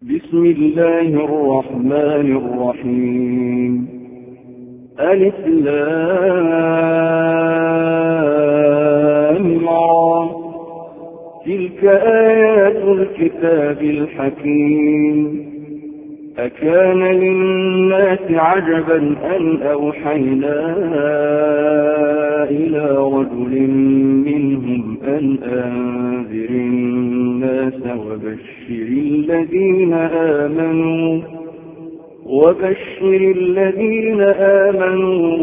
بسم الله الرحمن الرحيم. ألف لام را. تلك آيات الكتاب الحكيم. أكان للناس عجبا أن أوحينا إلى رجل منهم أن أنذر الناس وبشر الذين آمنوا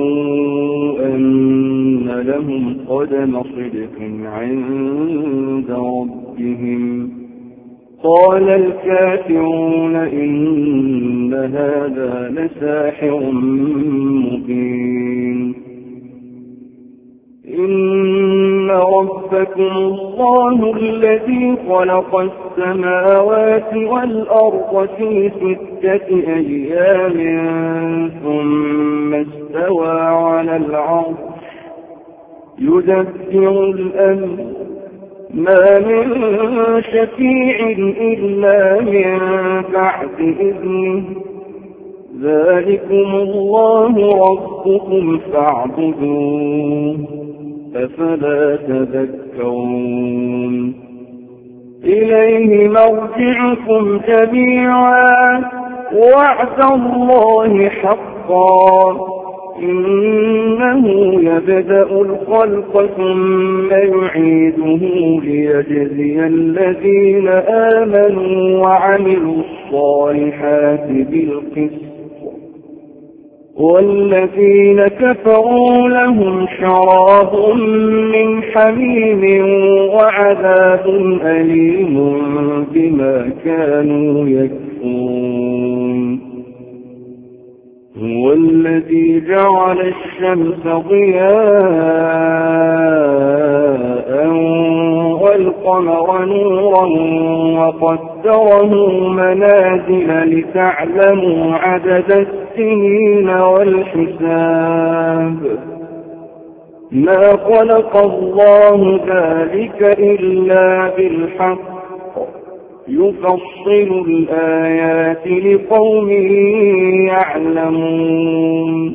أن لهم قدم صدق عند ربهم. قال الكافرون إن هذا لساحر مبين. إن ربكم الله الذي خلق السماوات والأرض في 6 أيام ثم استوى على العرش يدبر الأمر ما من شفيع إلا من بعد إذنه. ذلكم الله ربكم فاعبدوه أفلا تذكرون. إليه مرجعكم جميعا وعد الله حقا. إنه يبدأ الخلق ثم يعيده ليجزي الذين آمنوا وعملوا الصالحات بالقسط والذين كفروا لهم شراب من حميم وعذاب أليم بما كانوا يكفرون. هو الذي جعل الشمس ضياء والقمر نورا وقدره منازل لتعلموا عدد السنين والحساب. ما خلق الله ذلك إلا بالحق يفصل الآيات لقوم يعلمون.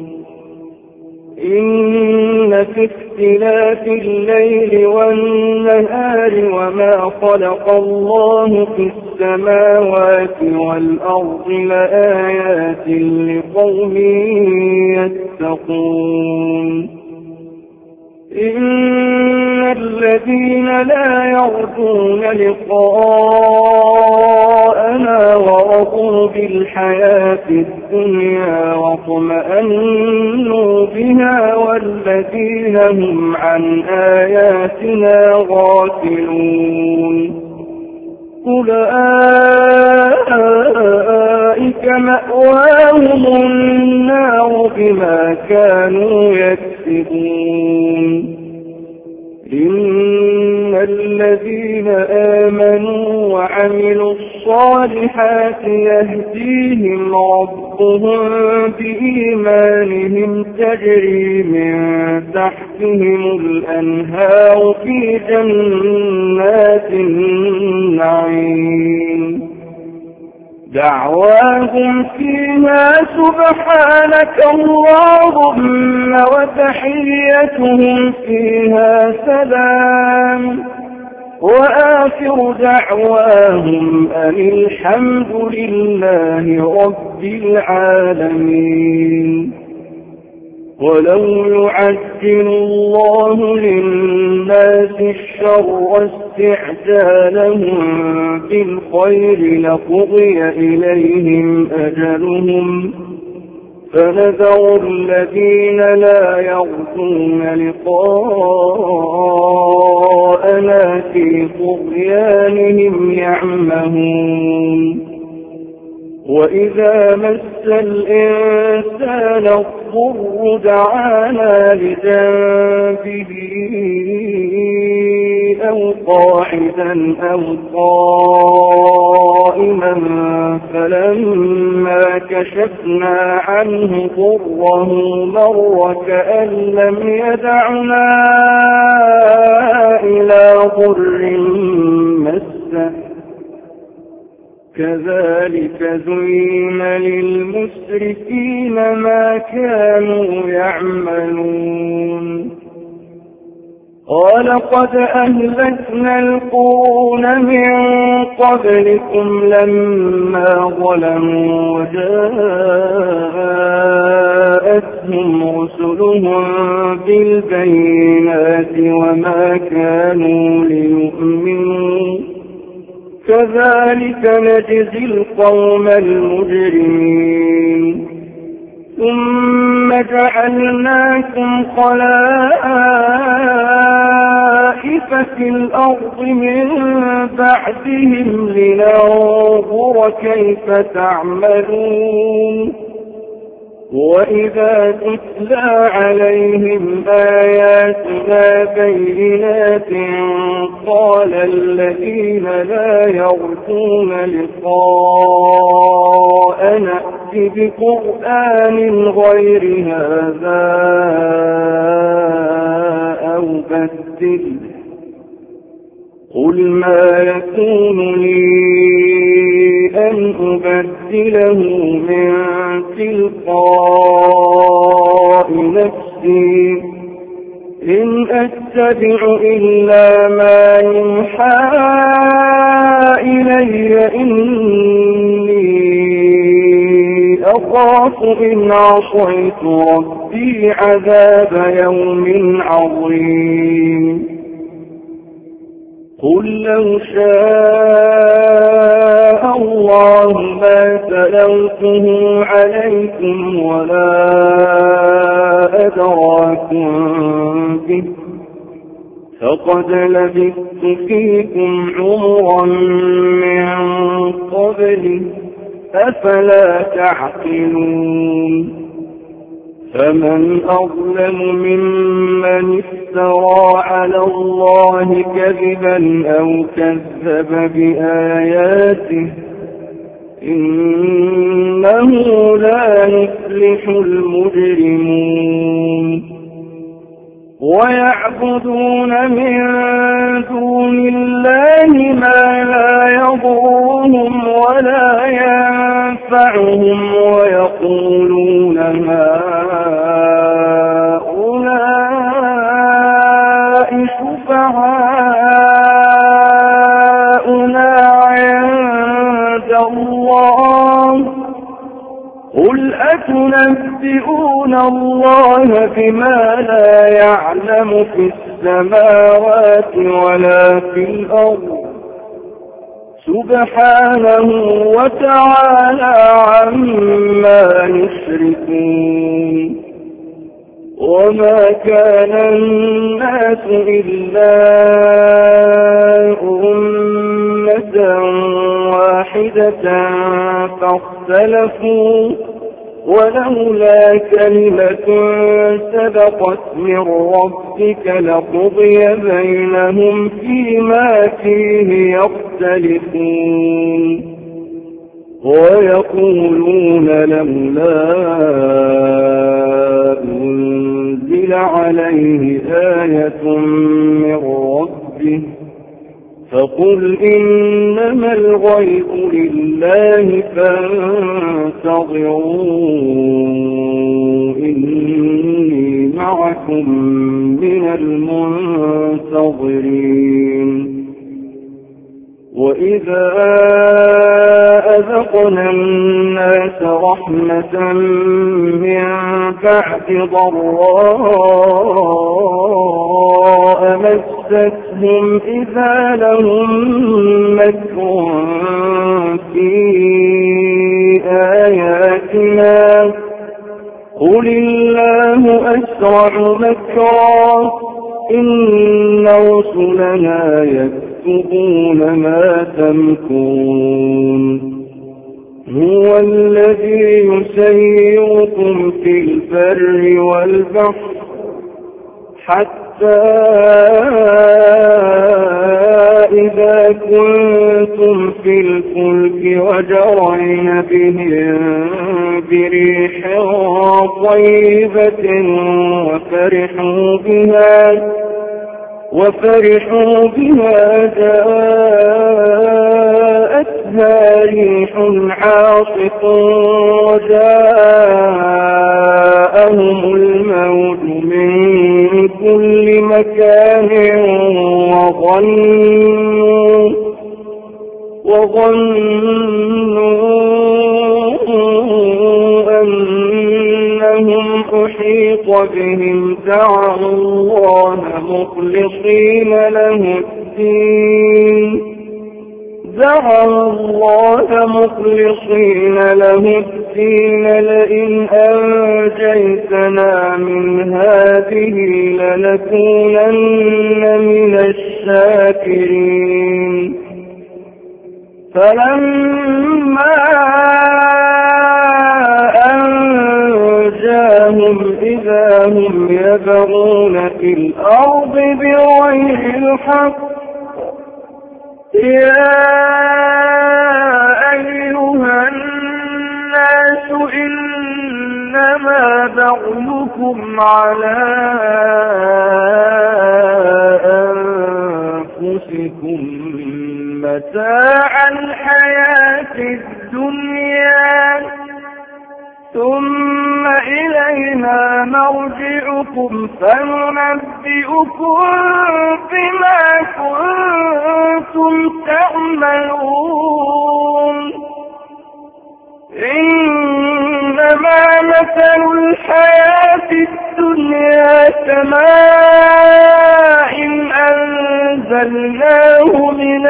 إن في اختلاف الليل والنهار وما خلق الله في السماوات والأرض لآيات لقوم يتقون. إن الذين لا يرجون لقاءنا ورضوا بالحياة الدنيا واطمأنوا بها والذين هم عن آياتنا غافلون أولئك مأواهم النار بما كانوا يكسبون. إن الذين آمنوا وعملوا الصالحات يهديهم ربهم بإيمانهم تجري من تحتهم الأنهار في جنات النعيم. دعواهم فيها سبحانك اللهم وتحيتهم فيها سلام وآخر دعواهم أن الحمد لله رب العالمين. ولو يعجل الله للناس الشر استعجالهم بالخير لقضي إليهم أجلهم فنذر الذين لا يرجون لقاءنا في طغيانهم يعمهون. وإذا مس الإنسان الضر دعانا لجنبه أو قاعدا أو قائما فلما كشفنا عنه ضره مر كأن لم يدعنا إلى ضر مسه كذلك زين للمسرفين ما كانوا يعملون ولقد أهلكنا القرون من قبلكم لما ظلموا وجاءتهم رسلهم بالبينات وما كانوا ليؤمنوا كذلك نجزي القوم المجرمين ثم جعلناكم خلائف في الأرض من بعدهم لننظر كيف تعملون وإذا تتلى عليهم آياتنا بينات قال الذين لا يرجون لقاءنا ائت بقرآن غير هذا أو بدل قل ما يكون لي أن أبدله من تلقاء نفسي إن أتبع إلا ما يوحى إلي إني أخاف إن عصيت ربي عذاب يوم عظيم قل لو شاء الله ما تلوته عليكم ولا أدراكم به فقد لبثت فيكم عمرا من قبله أفلا تعقلون فمن أظلم ممن افترى على الله كذبا أو كذب بآياته إنه لا يفلح المجرمون ويعبدون من دون الله ما لا يضرهم ولا ينفعهم ويقولون هؤلاء شفعاؤنا عند الله قل أتنبئون الله بما لا يعلم في السماوات ولا في الأرض سبحانه وتعالى عما يشركون وما كان الناس إلا أمة واحدة فاختلفوا ولولا كلمة سبقت من ربك لقضي بينهم فيما فيه يختلفون ويقولون لولا أنزل عليه آية من ربه فقل إنما الغيب لله فانتظروا إني معكم من المنتظرين وإذا أذقنا الناس رحمة من بعد ضراء مستهم إذا لهم مكر في آياتنا قل الله أسرع مكرا إن رسلنا يكتبون ما تمكرون هو الذي يسيركم في البر والبحر حتى إذا كنتم في الفلك وجرين بهم بريح طيبة وفرحوا بها جاءت أخذتها ريح عاصف وجاءهم الموت من كل مكان وظنوا أنهم أحيط بهم دعوا الله مخلصين له الدين لئن أنجيتنا من هذه لنكونن من الشاكرين فلما أنجاهم إذا هم يبغون في الأرض بغير الحق يا أيها الناس إنما بغيكم على أنفسكم متاع الحياة الدنيا ثم إلينا مرجعكم فننبئكم بما كنتم تعملون إنما مثل الحياة الدنيا كماء أنزلناه من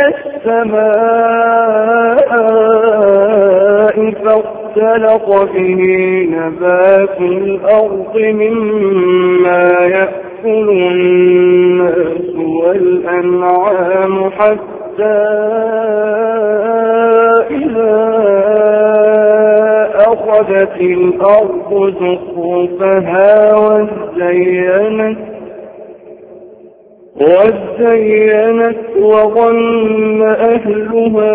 السماء فاختلط به نبات الأرض مما يأكل الناس والأنعام حتى إذا أخذت الأرض زخرفها وزينت وظن أهلها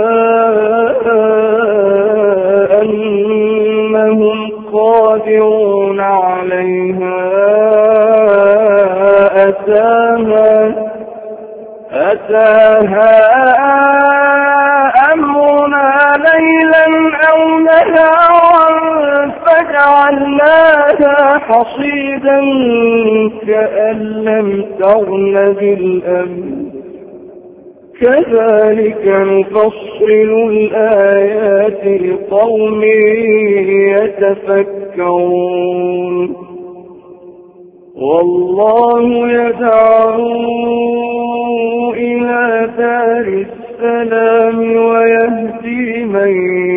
أنهم قادرون عليها أتاها أمرنا ليلا أو نهارا فجعلناها حصيدا كأن لم تغن بالأمس كذلك نفصل الآيات لقوم يتفكرون والله يدعو إلى دار السلام ويهدي من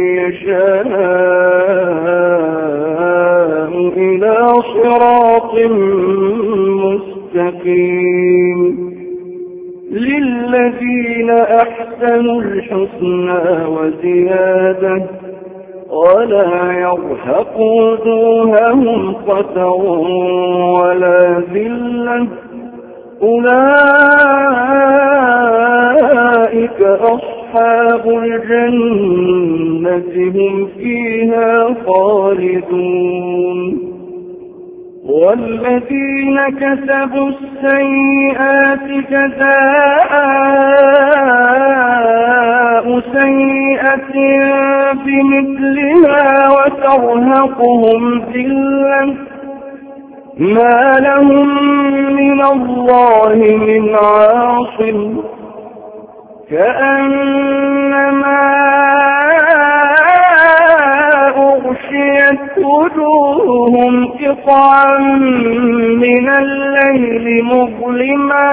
يشاء إلى صراط مستقيم للذين أحسنوا الحسنى وزيادة ولا يرهق وجوههم قتر ولا ذلة أولئك أصحاب الجنة هم فيها خالدون والذين كسبوا السيئات جزاء سيئة بمثلها وترهقهم ذلة ما لهم من الله من عاصم كأنما أغشيت وجوههم قطعا من الليل مظلما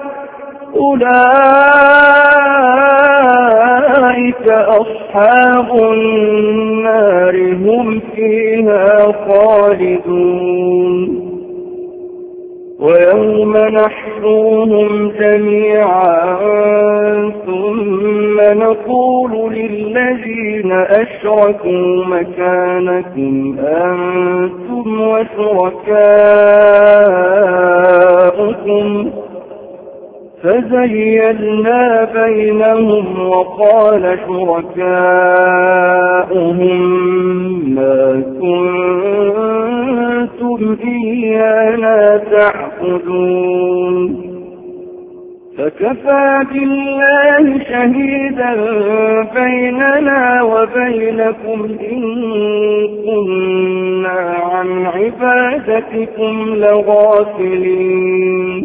أولئك أصحاب النار هم فيها خالدون ويوم نحشرهم جميعا ثم نقول للذين أشركوا مكانكم أنتم وشركاؤكم فزيلنا بينهم وقال شركاؤهم ما كنتم إيانا تعبدون فكفى بالله شهيدا بيننا وبينكم إن كنا عن عبادتكم لغافلين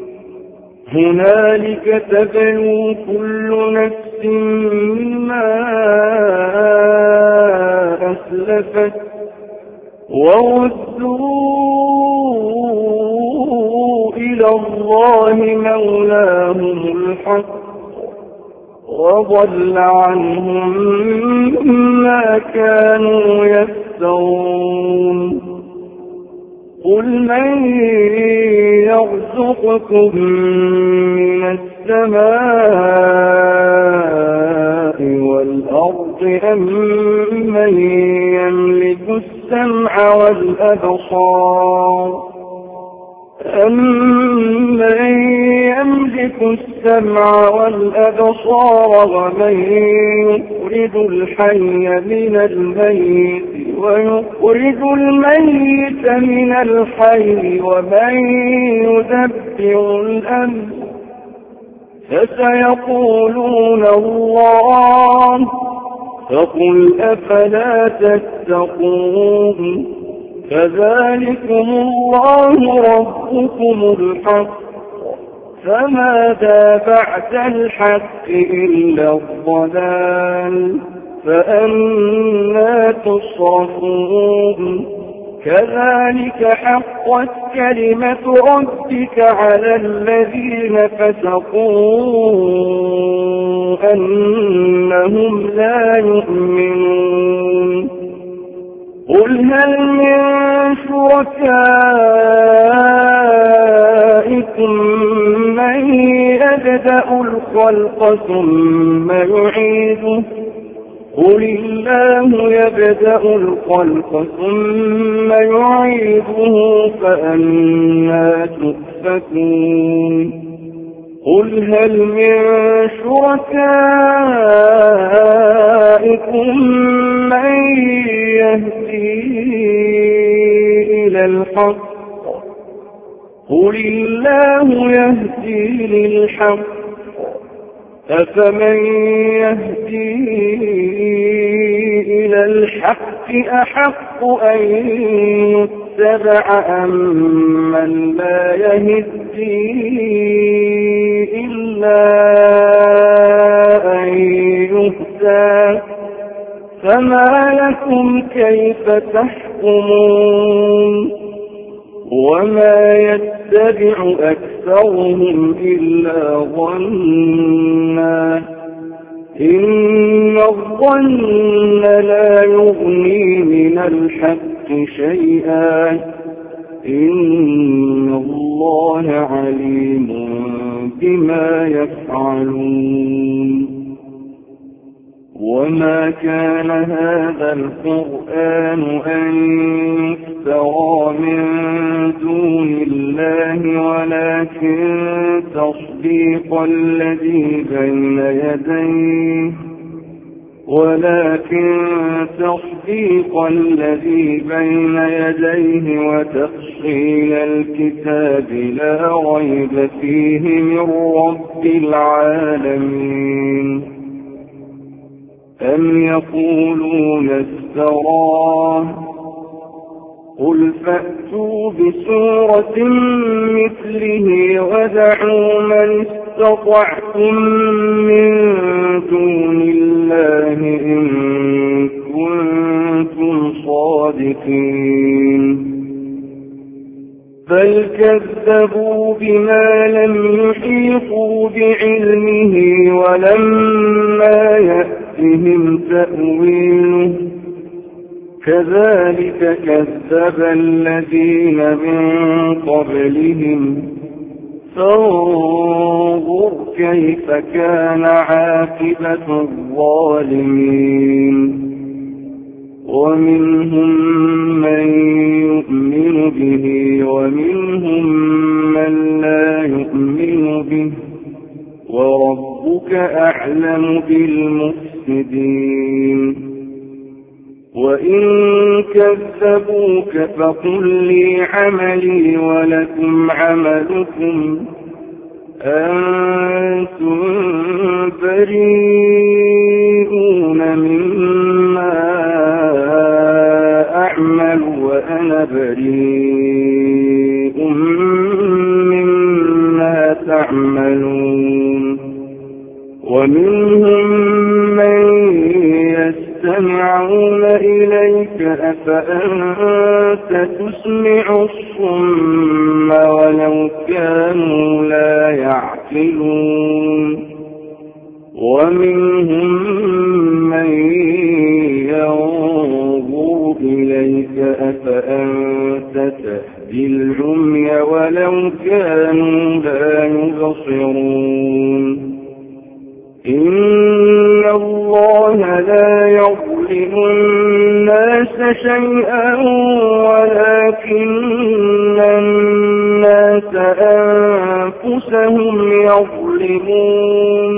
هنالك تبلو كل نفس ما أسلفت وردوا إلى الله مولاهم الحق وضل عنهم ما كانوا يفترون قل من يرزقكم من السماء والأرض أم من يملك السمع والأبصار أمن يملك السمع والأبصار ومن يخرج الحي من الميت ويخرج الميت من الحي ومن يدبر الأمر فسيقولون الله فقل أفلا تتقون فذلكم الله ربكم الحق فماذا بعد الحق إلا الضلال فأنى تصرفون كذلك حقت كلمة ربك على الذين فسقوا أنهم لا يؤمنون قل هل من شركائكم من يبدأ الخلق ثم يعيده قل الله يبدأ الخلق ثم يعيده فأنى تؤفكون قل هل من شركائكم من يهدي إلى الحق قل الله يهدي للحق أفمن يهدي إلى الحق أحق أن يتبع أم من لا يهدي إلا أن يهدى فما لكم كيف تحكمون وما يتبع أكثرهم إلا ظنا إن الظن لا يغني من الحق شيئا إن الله عليم بما يفعلون وما كان هذا القرآن أن يفترى من دون الله ولكن تصديق الذي بين يديه وتفصيل الكتاب لا ريب فيه من رب العالمين أم يقولون افتراه قل فأتوا بسورة مثله ودعوا من استطعتم من دون الله إن كنتم صادقين بل كذبوا بما لم يحيطوا بعلمه ولما يأتهم تأويله كذلك كذب الذين من قبلهم فانظر كيف كان عاقبة الظالمين ومنهم من يؤمن به ومنهم من لا يؤمن به وربك أعلم بالمفسدين وإن كذبوك فقل لي عملي ولكم عملكم أنتم بريئون مما أعمل وأنا بريء مما تعملون ومنهم من يستمعون إليك أفأنت تسمع الصم ولو كانوا لا يعقلون ومنهم من ينظر إليك أفأنت تهدي العمي ولو كانوا لا يبصرون إن الله لا يظلم الناس شيئا ولكن الناس أنفسهم يظلمون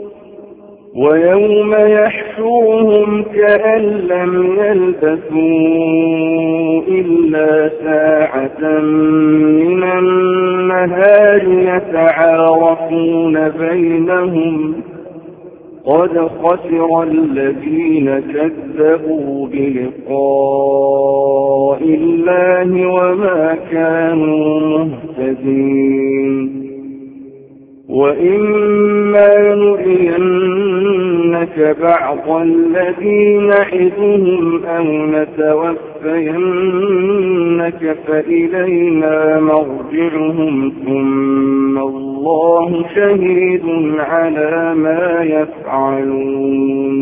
ويوم يحشرهم كأن لم يلبثوا إلا ساعة من النهار يتعارفون بينهم قد خسر الذين كذبوا بلقاء الله وما كانوا مهتدين وإما نرينك بعض الذي نعدهم أو نتوفينك فإلينا مرجعهم ثم الله شهيد على ما يفعلون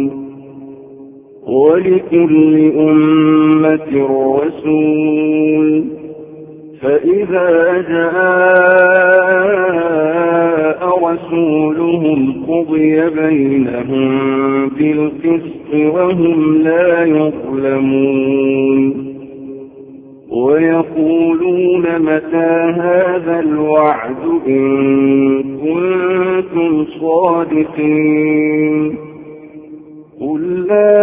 ولكل أمة رسول فإذا جاء رسولهم قضي بينهم بالقسط وهم لا يظلمون ويقولون متى هذا الوعد إن كنتم صادقين قل لا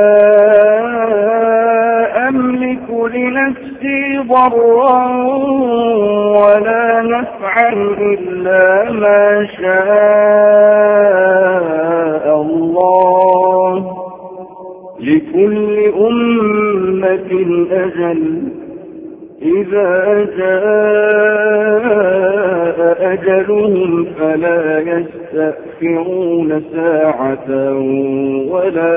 أملك لنفسي ضرا ولا نفعا إلا ما شاء الله لكل أمة أجل إذا جاء أجلهم فلا يستأخرون ساعة ولا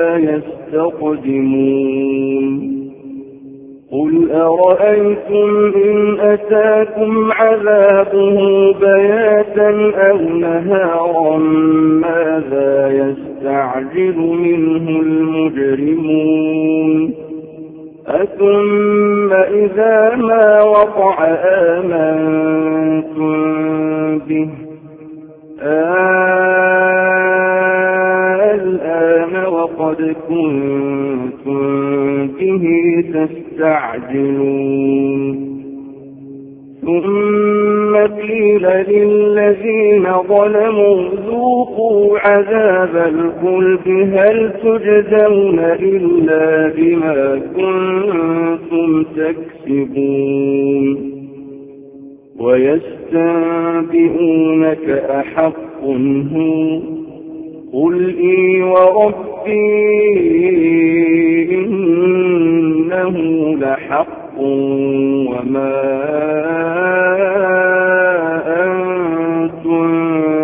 يستقدمون قل أرأيتم إن أتاكم عذابه بياتا أو نهارا ماذا يستعجل منه المجرمون أثم إذا ما وقع آمنتم به الآن وقد كنتم به تستعجلون ثم قيل للذين ظلموا ذوقوا عذاب الخلد هل تجزون إلا بما كنتم تكسبون ويستنبئونك أحق هو قل إي وربي إنه لحق وما أنتم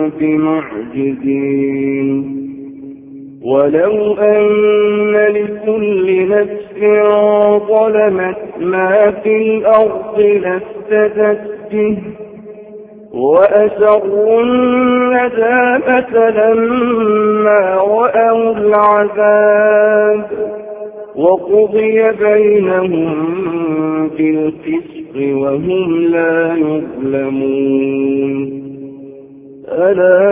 بمعجزين ولو أن لكل نفس ظلمت ما في الأرض لافتدت به وأسروا الندامة لما رأوا العذاب وقضي بينهم بالقسط وهم لا يظلمون ألا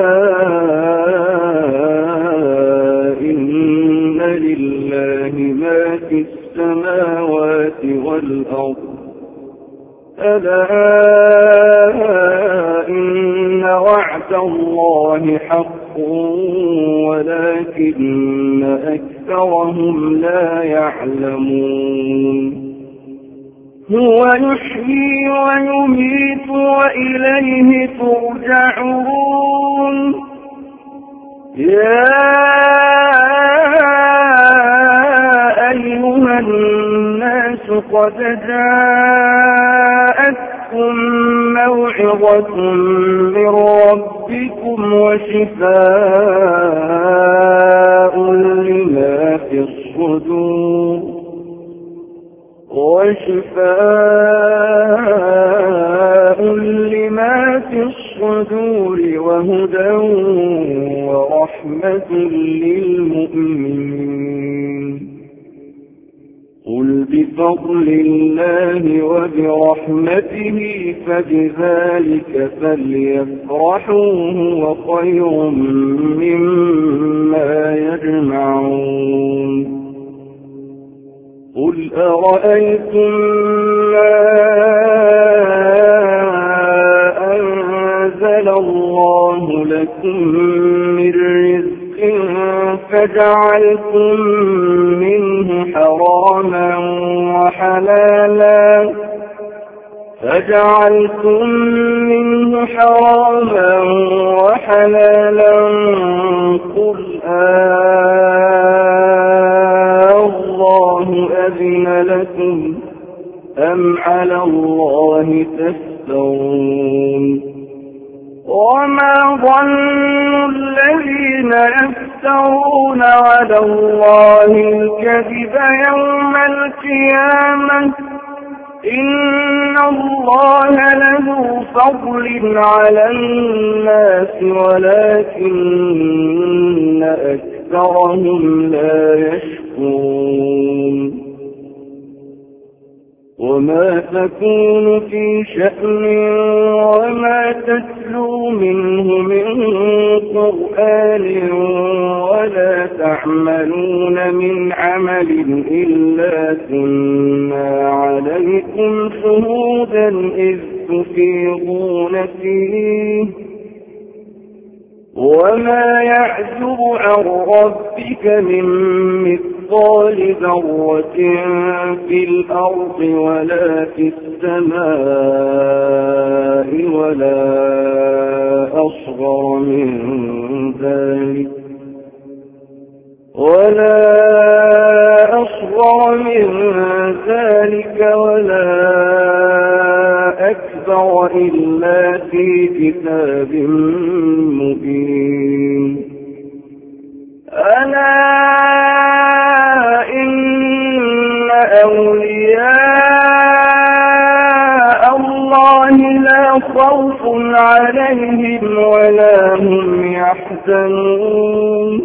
إن لله ما في السماوات والأرض ألا إن وعد الله حق ولكن أكثرهم لا يعلمون هو يحيي ويميت وإليه ترجعون يا أيها الناس قد جاءتكم موعظة من ربكم وشفاء لما في الصدور وهدى ورحمة للمؤمنين قل بفضل الله وبرحمته فبذلك فليفرحوا هو خير مما يجمعون قل أرأيتم ما أنزل الله لكم من رزق فجعلتم منه حراما وحلالا قل الله أذن لكم أم على الله تفترون وما ظن الذين يفترون على الله الكذب يوم القيامة إن الله له فضل على الناس ولكن أكثرهم لا يشكرون وما تكون في شأن وما تتلو منه من قرآن ولا تعملون من عمل إلا كنا عليكم شهودا إذ تفيضون فيه وما يعزب عن ربك من مثقال ذرة في الأرض ولا في السماء ولا أصغر من ذلك ولا أكبر إلا في كتاب مبين ألا إن أولياء الله لا خوف عليهم ولا هم يحزنون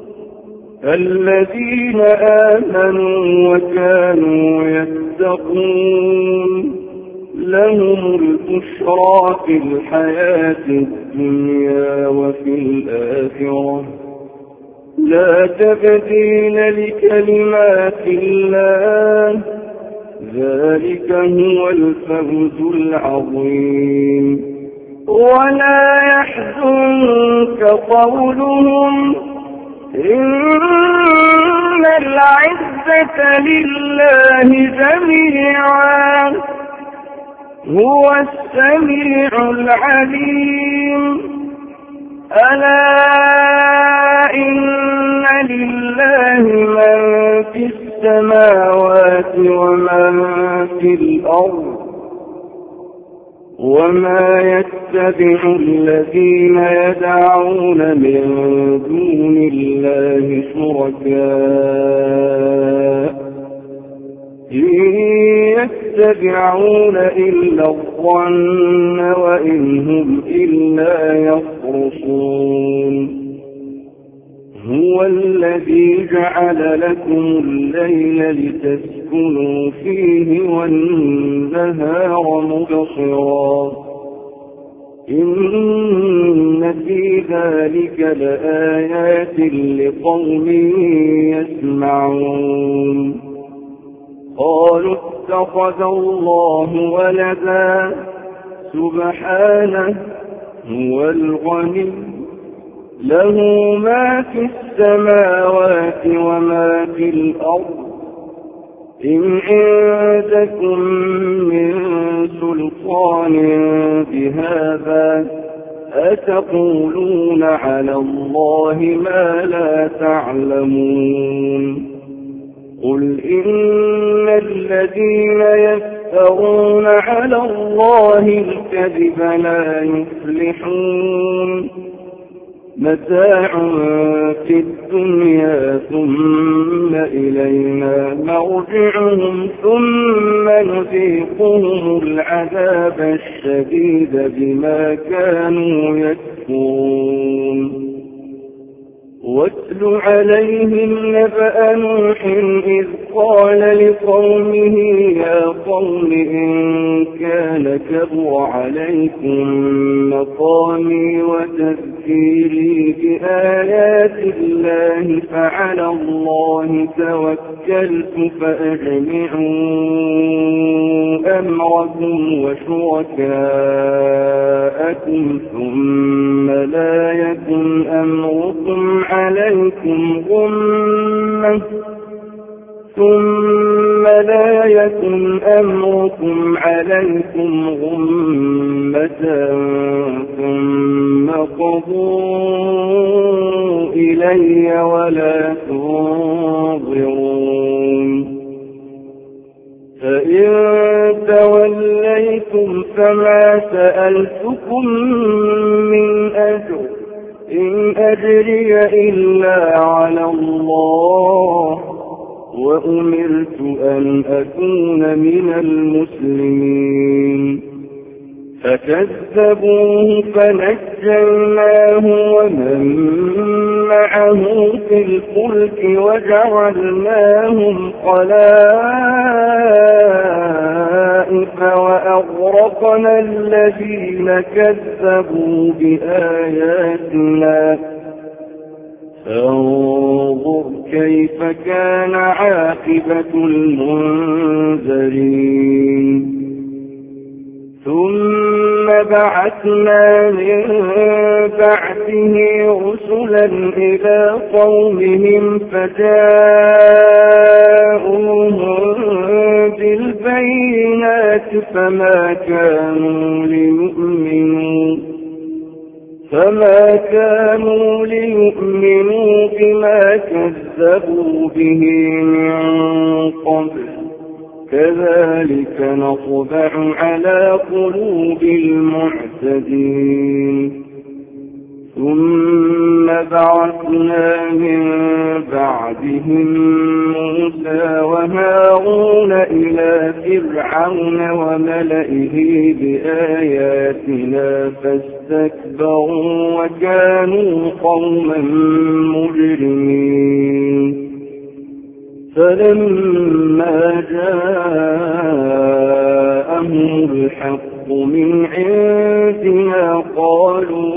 الذين آمنوا وكانوا يتقون لهم البشرى في الحياة الدنيا وفي الآخرة لا تبديل لكلمات الله ذلك هو الفوز العظيم ولا يحزنك قولهم إن العزة لله جميعا هو السميع العليم ألا إن لله من في السماوات ومن في الأرض وما يتبع الذين يدعون من دون الله شركاء إن يتبعون إلا الظن وإن هم إلا يخرصون هو الذي جعل لكم الليل لتسكنوا فيه والنهار مبصرا إن في ذلك لآيات لقوم يسمعون قالوا اتخذ الله ولدا سبحانه هو الغني له ما في السماوات وما في الأرض إن عندكم من سلطان بهذا أتقولون على الله ما لا تعلمون قل إن الذين يفترون على الله الكذب لا يفلحون متاع في الدنيا ثم إلينا مرجعهم ثم نذيقهم العذاب الشديد بما كانوا يكفرون واتل عليهم نبأ نوح إذ قال لقومه يا قوم إن كان كبر عليكم مقامي وتذكيري بآيات الله فعلى الله توكلت فأجمعوا أمركم وشركاءكم ثم لا يكن أمركم عليكم غمة ثم قضوا إلي ولا تنظرون فإن توليتم فما سألتكم من أجر إن أجري إلا على الله وأمرت أن أكون من المسلمين فكذبوه فنجيناه ومن معه في الفلك وجعلناهم خلائف وأغرقنا الذين كذبوا بآياتنا فانظر كيف كان عاقبة المنذرين ثم بعثنا من بعده رسلا إلى قومهم فجاءوهم بالبينات فما كانوا ليؤمنوا بما كذبوا به من قبل كذلك نطبع على قلوب المعتدين ثم بعثنا من بعدهم موسى وهارون إلى فرعون وملئه بآياتنا فاستكبروا وكانوا قوما مجرمين فلما جاءهم الحق من عندنا قالوا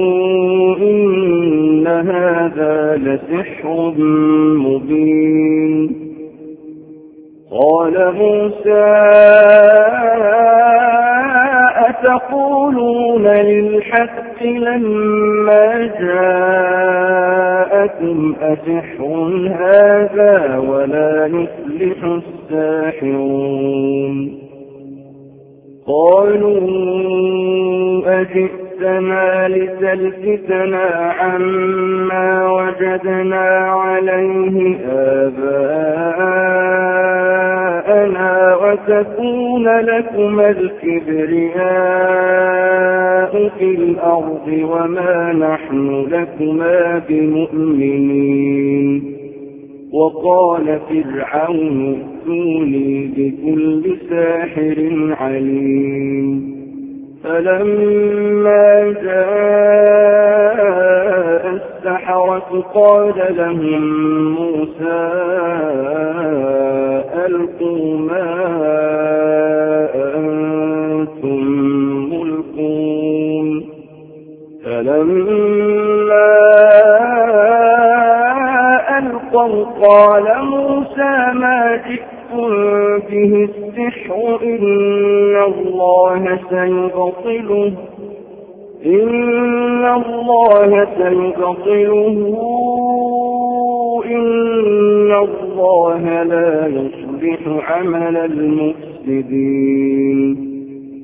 إن هذا لسحر مبين قال موسى أتقولون للحق لما جاءكم أسحر هذا ولا يفلح الساحرون قالوا أجئتنا لتلفتنا عما وجدنا عليه آباءنا وتكون لكما الكبرياء في الأرض وما نحن لكما بمؤمنين وقال فرعون ائتوني بكل ساحر عليم فلما جاء السحرة قال لهم موسى ألقوا ما أنتم ملقون فلما ألقوا قال موسى ما جئتم به السحر إن الله إن الله سيبطله إن الله لا يصلح عمل المفسدين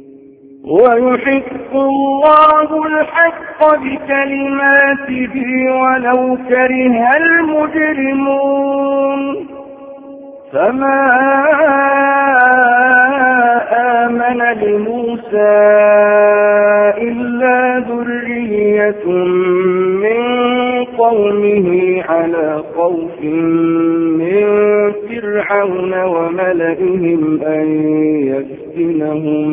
ويحق الله الحق بكلماته ولو كره المجرمون فما آمن لموسى إلا ذرية من قومه على خوف من فرعون وملئهم أن يفتنهم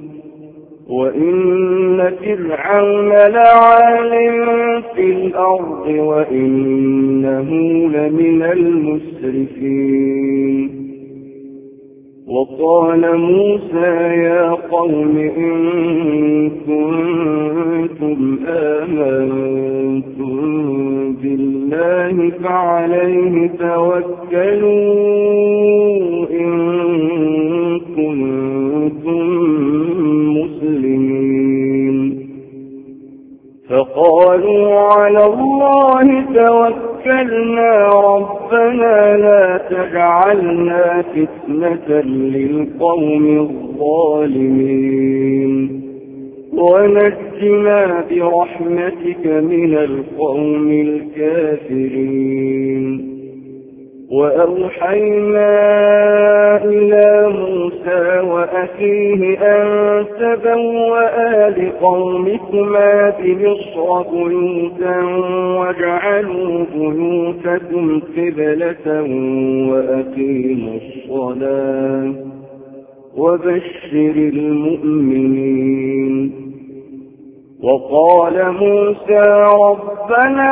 وإن فرعون لعال في الأرض وإنه لمن المسرفين وقال موسى يا قوم إن كنتم آمنتم بالله فعليه توكلوا إن كنتم مسلمين فقالوا على الله توكلنا ربنا لا تجعلنا فتنة للقوم الظالمين ونجنا برحمتك من القوم الكافرين وأوحينا إلى موسى وأخيه أن تبوأ لقومكما بمصر بيوتا واجعلوا بيوتكم قبلة وأقيموا الصلاة وبشر المؤمنين وقال موسى ربنا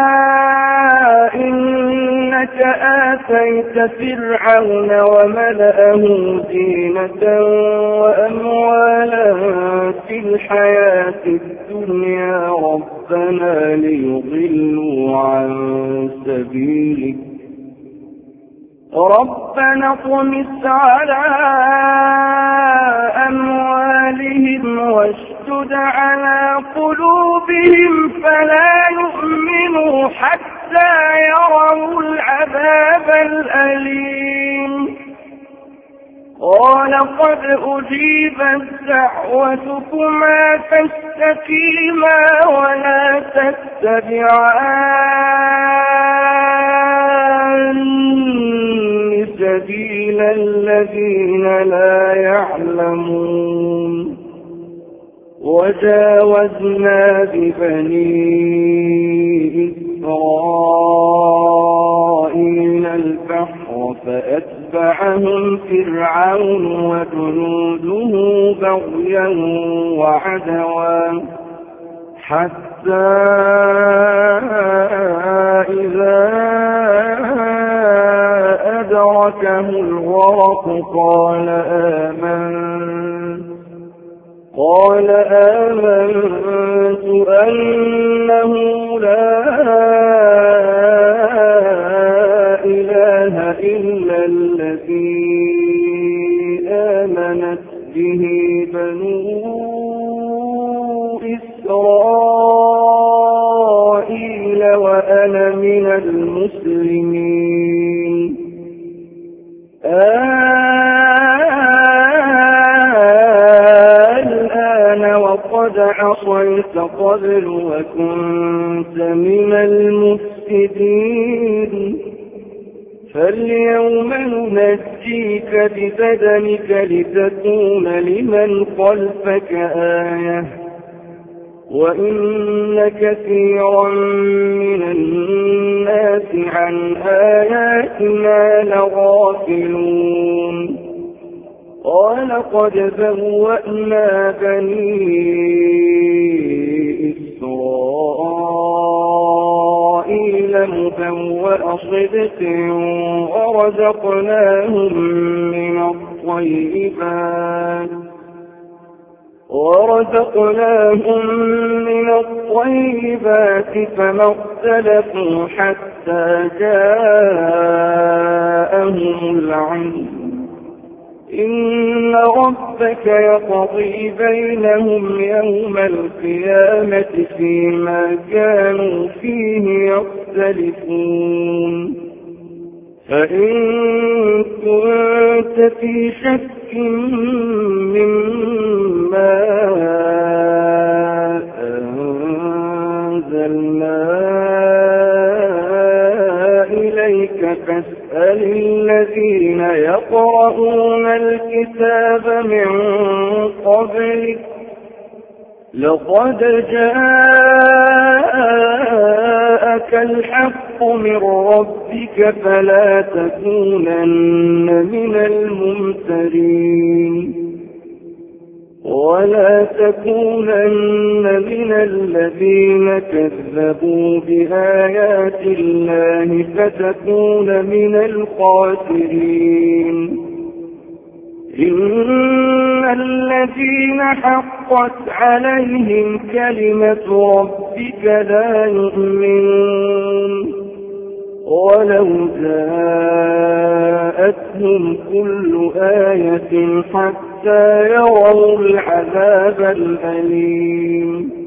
إنك آتيت فرعون وملأه زينة وأموالا في الحياة الدنيا ربنا ليضلوا عن سبيلك ربنا اطمس على أموالهم واشدد على قلوبهم فلا يؤمنوا حتى يروا العذاب الأليم قال قد أجيبت دعوتكما فاستقيما ولا تتبعان سبيل الذين لا يعلمون وجاوزنا ببني إسرائيل البحر فأتبعهم فرعون وجنوده بغيا وعدوا حتى إذا أدركه الغرق قال آمنت أنه لا إله إلا الذي آمنت به بنو إسرائيل وأنا من المسلمين الآن وقد عصيت قبل وكنت من المفسدين فاليوم ننجيك ببدنك لتكون لمن خلفك آية وإن كثيرا من الناس عن آياتنا لغافلون قال قد بوأنا بني إسرائيل مبوأ صدق ورزقناهم من الطيبات فما اختلفوا حتى جاءهم العلم إن ربك يقضي بينهم يوم القيامة فيما كانوا فيه يختلفون فإن كنت في شك مما أنزلنا إليك فاسأل الذين يقرؤون الكتاب من قبلك لقد جاءك الحق من ربك فلا تكونن من الممترين ولا تكونن من الذين كذبوا بآيات الله فتكون من الخاسرين إن الذين حقت عليهم كلمة ربك لا يؤمنون ولو جاءتهم كل آية حتى يروا العذاب الأليم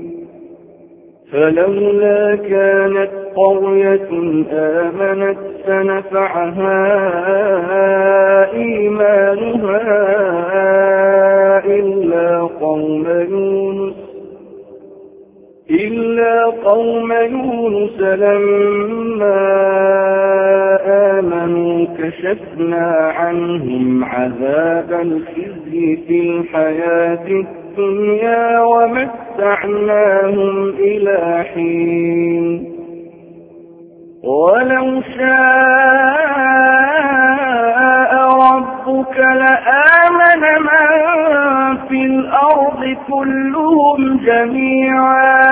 فلولا كانت قرية آمنت فنفعها إيمانها إلا قوم يونس لما آمنوا كشفنا عنهم عذاب الخزي في الحياة الدنيا ومتعناهم إلى حين ولو شاء ربك لآمن من في الأرض كلهم جميعا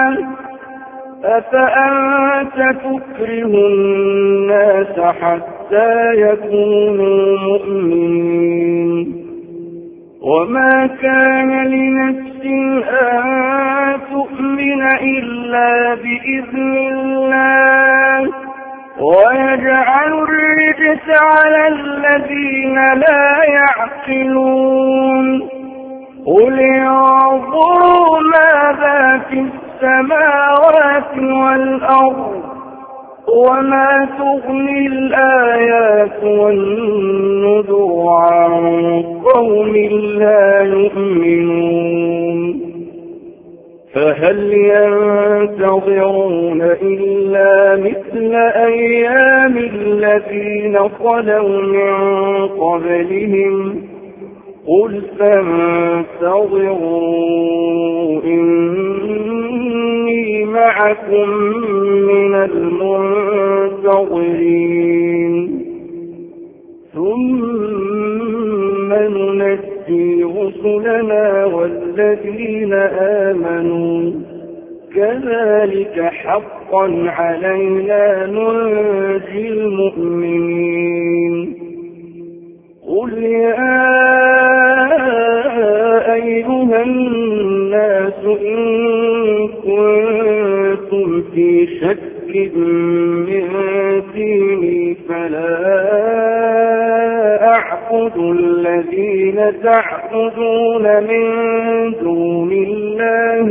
أفأنت تكره الناس حتى يكونوا مؤمنين وما كان لنفس أن تؤمن إلا بإذن الله ويجعل الرجس على الذين لا يعقلون قل انظروا ماذا في السماوات والأرض وما تغني الآيات والنذر عن قوم لا يؤمنون فهل ينتظرون إلا مثل أيام الذين خلوا من قبلهم قل فانتظروا إني معكم من المنتظرين ثم ننجي رسلنا والذين آمنوا كذلك حقا علينا ننجي المؤمنين قل يا أيها الناس إن كنتم في شك من ديني فلا أعبد الذين تعبدون من دون الله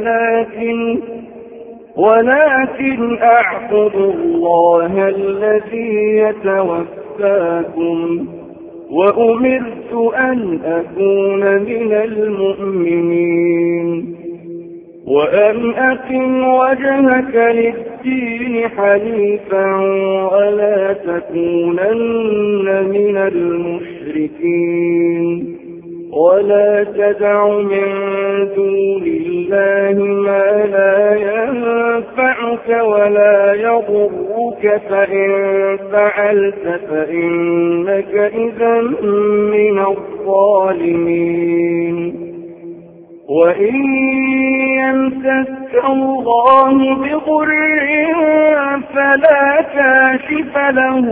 ولكن أعبد الله الذي يتوفاكم وأمرت أن أكون من المؤمنين وأن أقم وجهك للدين حنيفا ولا تكونن من المشركين ولا تدع من دون الله ما لا ينفعك ولا يضرك فإن فعلت فإنك إذا من الظالمين وإن يمسك الله بضر فلا كاشف له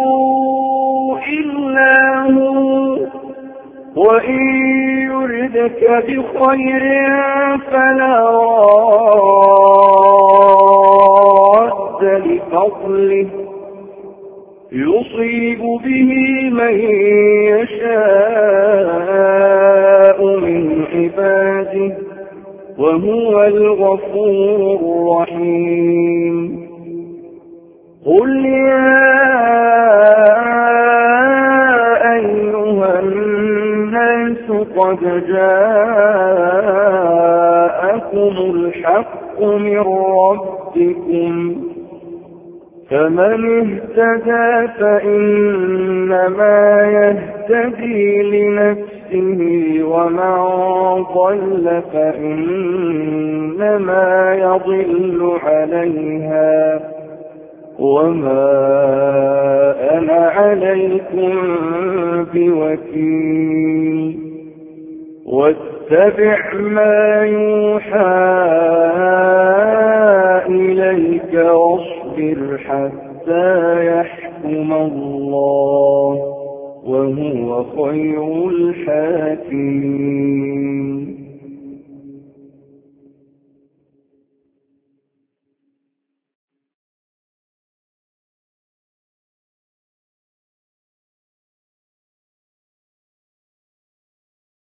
إلا هو وإن يردك بخير فلا راد لفضله يصيب به من يشاء وهو الغفور الرحيم. قل يا أيها الناس قد جاءكم الحق من ربكم، فمن اهتدى فإنما يهتدي لنفسه، ومن ضل فإنما يضل عليها، وما أنا عليكم بوكيل. واتبع ما يوحى إليك واصبر حتى يحكم الله، وهو خير الحاكمين.